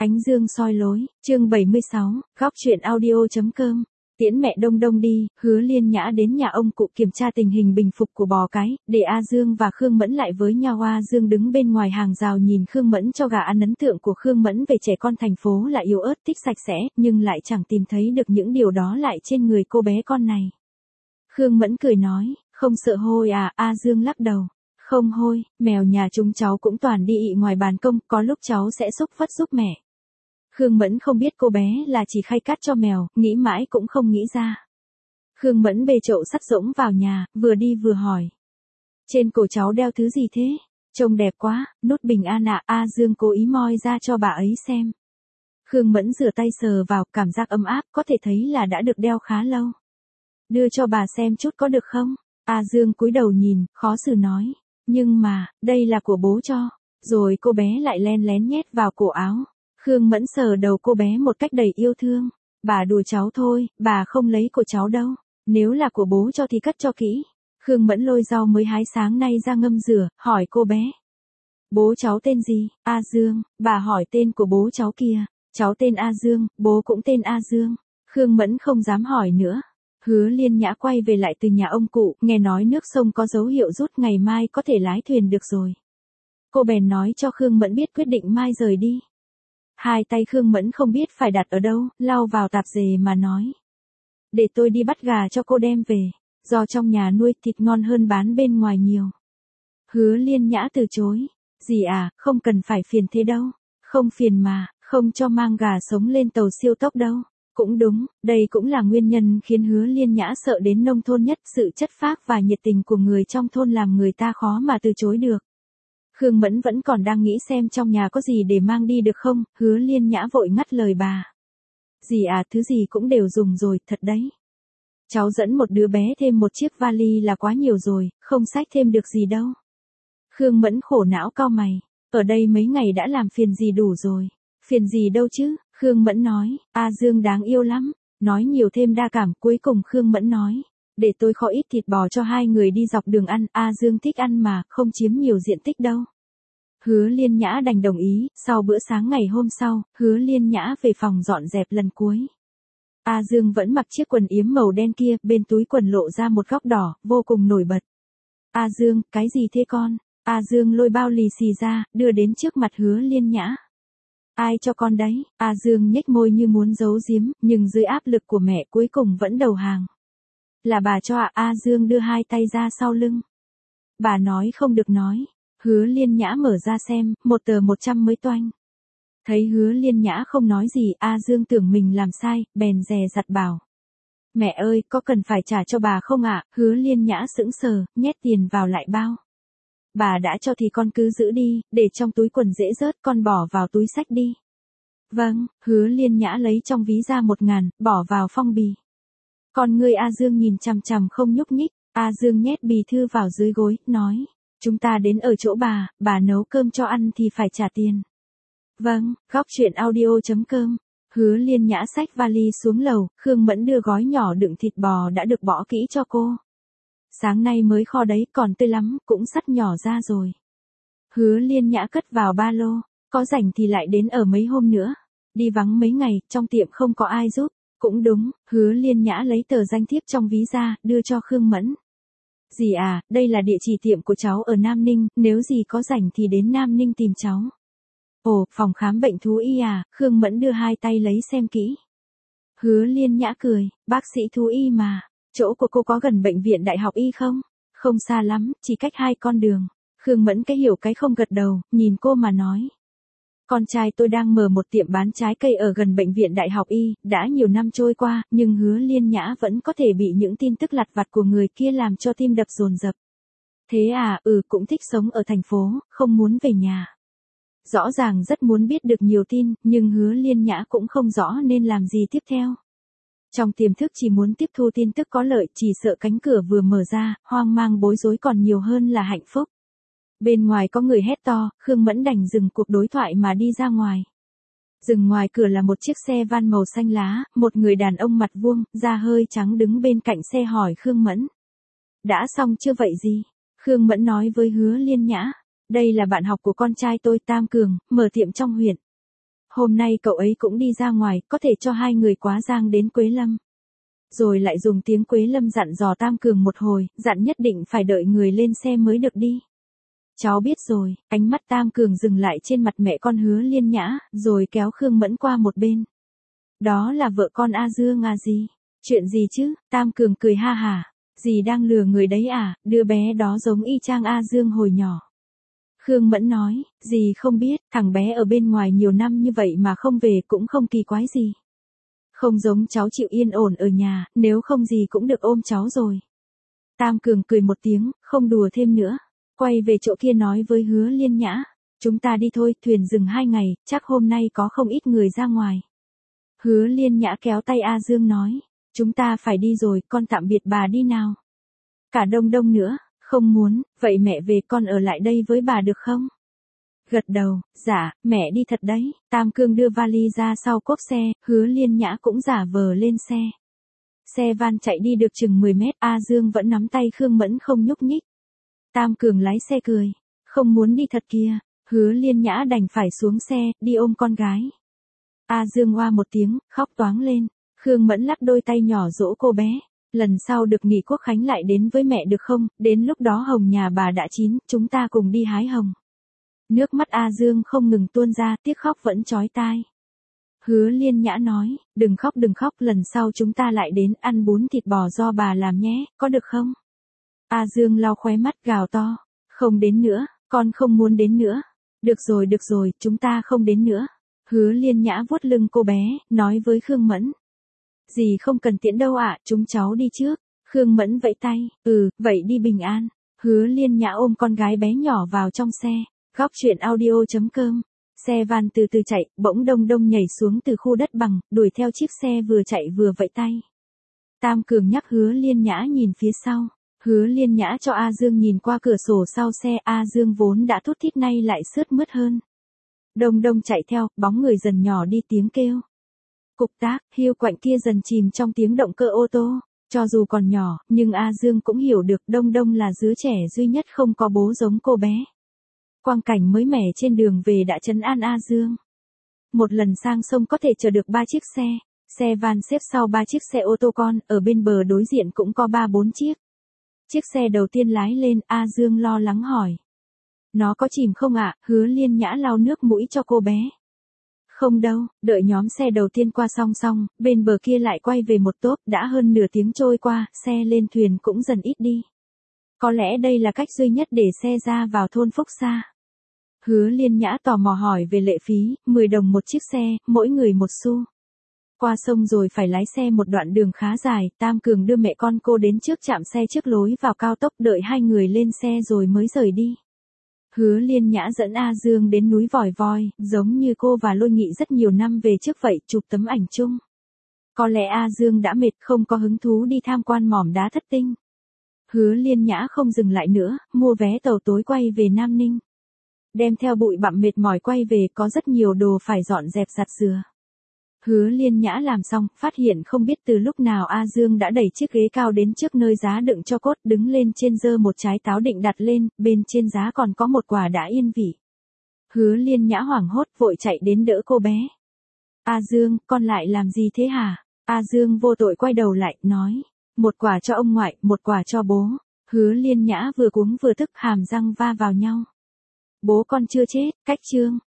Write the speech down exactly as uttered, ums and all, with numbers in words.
Ánh dương soi lối, chương bảy mươi sáu, góc truyện audio.com. Tiễn mẹ Đông Đông đi, Hứa Liên Nhã đến nhà ông cụ kiểm tra tình hình bình phục của bò cái, để A Dương và Khương Mẫn lại với nhau. A Dương đứng bên ngoài hàng rào nhìn Khương Mẫn cho gà ăn. Ấn tượng của Khương Mẫn về trẻ con thành phố là yếu ớt, thích sạch sẽ, nhưng lại chẳng tìm thấy được những điều đó lại trên người cô bé con này. Khương Mẫn cười nói, không sợ hôi à? A Dương lắc đầu. Không hôi, mèo nhà chúng cháu cũng toàn đi ị ngoài ban công, có lúc cháu sẽ xúc phất giúp mẹ. Khương Mẫn không biết cô bé là chỉ khay cắt cho mèo, nghĩ mãi cũng không nghĩ ra. Khương Mẫn bê chậu sắt rỗng vào nhà, vừa đi vừa hỏi. Trên cổ cháu đeo thứ gì thế? Trông đẹp quá, nút bình an ạ. A Dương cố ý moi ra cho bà ấy xem. Khương Mẫn rửa tay sờ vào, cảm giác ấm áp, có thể thấy là đã được đeo khá lâu. Đưa cho bà xem chút có được không? A Dương cúi đầu nhìn, khó xử nói. Nhưng mà, đây là của bố cho. Rồi cô bé lại len lén nhét vào cổ áo. Khương Mẫn sờ đầu cô bé một cách đầy yêu thương. Bà đùa cháu thôi, bà không lấy của cháu đâu. Nếu là của bố cho thì cất cho kỹ. Khương Mẫn lôi rau mới hái sáng nay ra ngâm rửa, hỏi cô bé. Bố cháu tên gì? A Dương. Bà hỏi tên của bố cháu kìa. Cháu tên A Dương, bố cũng tên A Dương. Khương Mẫn không dám hỏi nữa. Hứa Liên Nhã quay về lại từ nhà ông cụ, nghe nói nước sông có dấu hiệu rút, ngày mai có thể lái thuyền được rồi. Cô bèn nói cho Khương Mẫn biết quyết định mai rời đi. Hai tay Khương Mẫn không biết phải đặt ở đâu, lau vào tạp dề mà nói. Để tôi đi bắt gà cho cô đem về, do trong nhà nuôi thịt ngon hơn bán bên ngoài nhiều. Hứa Liên Nhã từ chối. Dì à, không cần phải phiền thế đâu. Không phiền mà, không cho mang gà sống lên tàu siêu tốc đâu. Cũng đúng, đây cũng là nguyên nhân khiến Hứa Liên Nhã sợ đến nông thôn nhất, sự chất phác và nhiệt tình của người trong thôn làm người ta khó mà từ chối được. Khương Mẫn vẫn còn đang nghĩ xem trong nhà có gì để mang đi được không, Hứa Liên Nhã vội ngắt lời bà. Dì à, thứ gì cũng đều dùng rồi, thật đấy. Cháu dẫn một đứa bé thêm một chiếc vali là quá nhiều rồi, không xách thêm được gì đâu. Khương Mẫn khổ não cau mày, ở đây mấy ngày đã làm phiền dì đủ rồi. Phiền gì đâu chứ, Khương Mẫn nói, A Dương đáng yêu lắm, nói nhiều thêm đa cảm. Cuối cùng Khương Mẫn nói, để tôi kho ít thịt bò cho hai người đi dọc đường ăn, A Dương thích ăn mà, không chiếm nhiều diện tích đâu. Hứa Liên Nhã đành đồng ý. Sau bữa sáng ngày hôm sau, Hứa Liên Nhã về phòng dọn dẹp lần cuối. A Dương vẫn mặc chiếc quần yếm màu đen kia, bên túi quần lộ ra một góc đỏ, vô cùng nổi bật. A Dương, cái gì thế con? A Dương lôi bao lì xì ra, đưa đến trước mặt Hứa Liên Nhã. Ai cho con đấy? A Dương nhếch môi như muốn giấu giếm, nhưng dưới áp lực của mẹ cuối cùng vẫn đầu hàng. Là bà cho ạ. À? A Dương đưa hai tay ra sau lưng. Bà nói không được nói. Hứa Liên Nhã mở ra xem, một tờ một trăm mới toanh. Thấy Hứa Liên Nhã không nói gì, A Dương tưởng mình làm sai, bèn dè dặt bảo. Mẹ ơi, có cần phải trả cho bà không ạ? À? Hứa Liên Nhã sững sờ, nhét tiền vào lại bao. Bà đã cho thì con cứ giữ đi, để trong túi quần dễ rớt, con bỏ vào túi xách đi. Vâng, Hứa Liên Nhã lấy trong ví ra một ngàn, bỏ vào phong bì. Còn người A Dương nhìn chằm chằm không nhúc nhích. A Dương nhét bì thư vào dưới gối, nói. Chúng ta đến ở chỗ bà, bà nấu cơm cho ăn thì phải trả tiền. Vâng, góc truyện audio.com. Hứa Liên Nhã xách vali xuống lầu, Khương Mẫn đưa gói nhỏ đựng thịt bò đã được bỏ kỹ cho cô. Sáng nay mới kho đấy, còn tươi lắm, cũng sắt nhỏ ra rồi. Hứa Liên Nhã cất vào ba lô, có rảnh thì lại đến ở mấy hôm nữa. Đi vắng mấy ngày, trong tiệm không có ai giúp. Cũng đúng, Hứa Liên Nhã lấy tờ danh thiếp trong ví ra, đưa cho Khương Mẫn. Dì à, đây là địa chỉ tiệm của cháu ở Nam Ninh, nếu dì có rảnh thì đến Nam Ninh tìm cháu. Ồ, phòng khám bệnh thú y à? Khương Mẫn đưa hai tay lấy xem kỹ. Hứa Liên Nhã cười, bác sĩ thú y mà. Chỗ của cô có gần bệnh viện Đại học Y không? Không xa lắm, chỉ cách hai con đường. Khương Mẫn cái hiểu cái không gật đầu, nhìn cô mà nói. Con trai tôi đang mở một tiệm bán trái cây ở gần bệnh viện Đại học Y, đã nhiều năm trôi qua, nhưng Hứa Liên Nhã vẫn có thể bị những tin tức lặt vặt của người kia làm cho tim đập dồn dập. Thế à, ừ, cũng thích sống ở thành phố, không muốn về nhà. Rõ ràng rất muốn biết được nhiều tin, nhưng Hứa Liên Nhã cũng không rõ nên làm gì tiếp theo. Trong tiềm thức chỉ muốn tiếp thu tin tức có lợi, chỉ sợ cánh cửa vừa mở ra, hoang mang bối rối còn nhiều hơn là hạnh phúc. Bên ngoài có người hét to, Khương Mẫn đành dừng cuộc đối thoại mà đi ra ngoài. Dừng ngoài cửa là một chiếc xe van màu xanh lá, một người đàn ông mặt vuông, da hơi trắng đứng bên cạnh xe hỏi Khương Mẫn. Đã xong chưa vậy gì? Khương Mẫn nói với Hứa Liên Nhã. Đây là bạn học của con trai tôi, Tam Cường, mở tiệm trong huyện. Hôm nay cậu ấy cũng đi ra ngoài, có thể cho hai người quá giang đến Quế Lâm. Rồi lại dùng tiếng Quế Lâm dặn dò Tam Cường một hồi, dặn nhất định phải đợi người lên xe mới được đi. Cháu biết rồi, ánh mắt Tam Cường dừng lại trên mặt mẹ con Hứa Liên Nhã, rồi kéo Khương Mẫn qua một bên. Đó là vợ con A Dương à gì? Chuyện gì chứ? Tam Cường cười ha hả. Dì đang lừa người đấy à, đứa bé đó giống y chang A Dương hồi nhỏ. Khương Mẫn nói, dì không biết, thằng bé ở bên ngoài nhiều năm như vậy mà không về cũng không kỳ quái gì. Không giống cháu chịu yên ổn ở nhà, nếu không dì cũng được ôm cháu rồi. Tam Cường cười một tiếng, không đùa thêm nữa. Quay về chỗ kia nói với Hứa Liên Nhã. Chúng ta đi thôi, thuyền dừng hai ngày, chắc hôm nay có không ít người ra ngoài. Hứa Liên Nhã kéo tay A Dương nói. Chúng ta phải đi rồi, con tạm biệt bà đi nào. Cả Đông Đông nữa, không muốn, vậy mẹ về con ở lại đây với bà được không? Gật đầu, dạ, mẹ đi thật đấy. Tam Cương đưa vali ra sau cốp xe, Hứa Liên Nhã cũng giả vờ lên xe. Xe van chạy đi được chừng mười mét, A Dương vẫn nắm tay Khương Mẫn không nhúc nhích. Tam Cường lái xe cười, không muốn đi thật kìa. Hứa Liên Nhã đành phải xuống xe, đi ôm con gái. A Dương oa một tiếng, khóc toáng lên. Khương Mẫn lắc đôi tay nhỏ dỗ cô bé. Lần sau được nghỉ quốc khánh lại đến với mẹ được không, đến lúc đó hồng nhà bà đã chín, chúng ta cùng đi hái hồng. Nước mắt A Dương không ngừng tuôn ra, tiếc khóc vẫn chói tai. Hứa Liên Nhã nói, đừng khóc đừng khóc, lần sau chúng ta lại đến ăn bún thịt bò do bà làm nhé, có được không? A Dương lau khóe mắt gào to, không đến nữa, con không muốn đến nữa. Được rồi được rồi, chúng ta không đến nữa. Hứa Liên Nhã vuốt lưng cô bé, nói với Khương Mẫn. Dì không cần tiễn đâu ạ, chúng cháu đi trước. Khương Mẫn vẫy tay, ừ, vậy đi bình an. Hứa Liên Nhã ôm con gái bé nhỏ vào trong xe. Góc truyện audio chấm com. Xe van từ từ chạy, bỗng Đông Đông nhảy xuống từ khu đất bằng, đuổi theo chiếc xe vừa chạy vừa vẫy tay. Tam Cường nhắc Hứa Liên Nhã nhìn phía sau. Hứa Liên Nhã cho A Dương nhìn qua cửa sổ sau xe, A Dương vốn đã thút thít nay lại sướt mướt hơn. Đông Đông chạy theo, bóng người dần nhỏ đi tiếng kêu. Cục tác, hiu quạnh kia dần chìm trong tiếng động cơ ô tô. Cho dù còn nhỏ, nhưng A Dương cũng hiểu được Đông Đông là đứa trẻ duy nhất không có bố giống cô bé. Quang cảnh mới mẻ trên đường về đã trấn an A Dương. Một lần sang sông có thể chở được ba chiếc xe. Xe van xếp sau ba chiếc xe ô tô con, ở bên bờ đối diện cũng có ba bốn chiếc. Chiếc xe đầu tiên lái lên, A Dương lo lắng hỏi. Nó có chìm không ạ? Hứa Liên Nhã lau nước mũi cho cô bé. Không đâu, đợi nhóm xe đầu tiên qua song song, bên bờ kia lại quay về một tốp, đã hơn nửa tiếng trôi qua, xe lên thuyền cũng dần ít đi. Có lẽ đây là cách duy nhất để xe ra vào thôn Phúc Sa. Hứa Liên Nhã tò mò hỏi về lệ phí, mười đồng một chiếc xe, mỗi người một xu. Qua sông rồi phải lái xe một đoạn đường khá dài, Tam Cường đưa mẹ con cô đến trước trạm xe trước lối vào cao tốc, đợi hai người lên xe rồi mới rời đi. Hứa Liên Nhã dẫn A Dương đến núi Vòi Voi, giống như cô và Lôi Nghị rất nhiều năm về trước vậy, chụp tấm ảnh chung. Có lẽ A Dương đã mệt, không có hứng thú đi tham quan mỏm đá thất tinh. Hứa Liên Nhã không dừng lại nữa, mua vé tàu tối quay về Nam Ninh. Đem theo bụi bặm mệt mỏi quay về, có rất nhiều đồ phải dọn dẹp giặt rửa. Hứa Liên Nhã làm xong, phát hiện không biết từ lúc nào A Dương đã đẩy chiếc ghế cao đến trước nơi giá đựng cho cốt, đứng lên trên giơ một trái táo định đặt lên, bên trên giá còn có một quả đã yên vị. Hứa Liên Nhã hoảng hốt vội chạy đến đỡ cô bé. A Dương, con lại làm gì thế hả? A Dương vô tội quay đầu lại, nói. Một quả cho ông ngoại, một quả cho bố. Hứa Liên Nhã vừa cuống vừa tức, hàm răng va vào nhau. Bố con chưa chết, cách chương.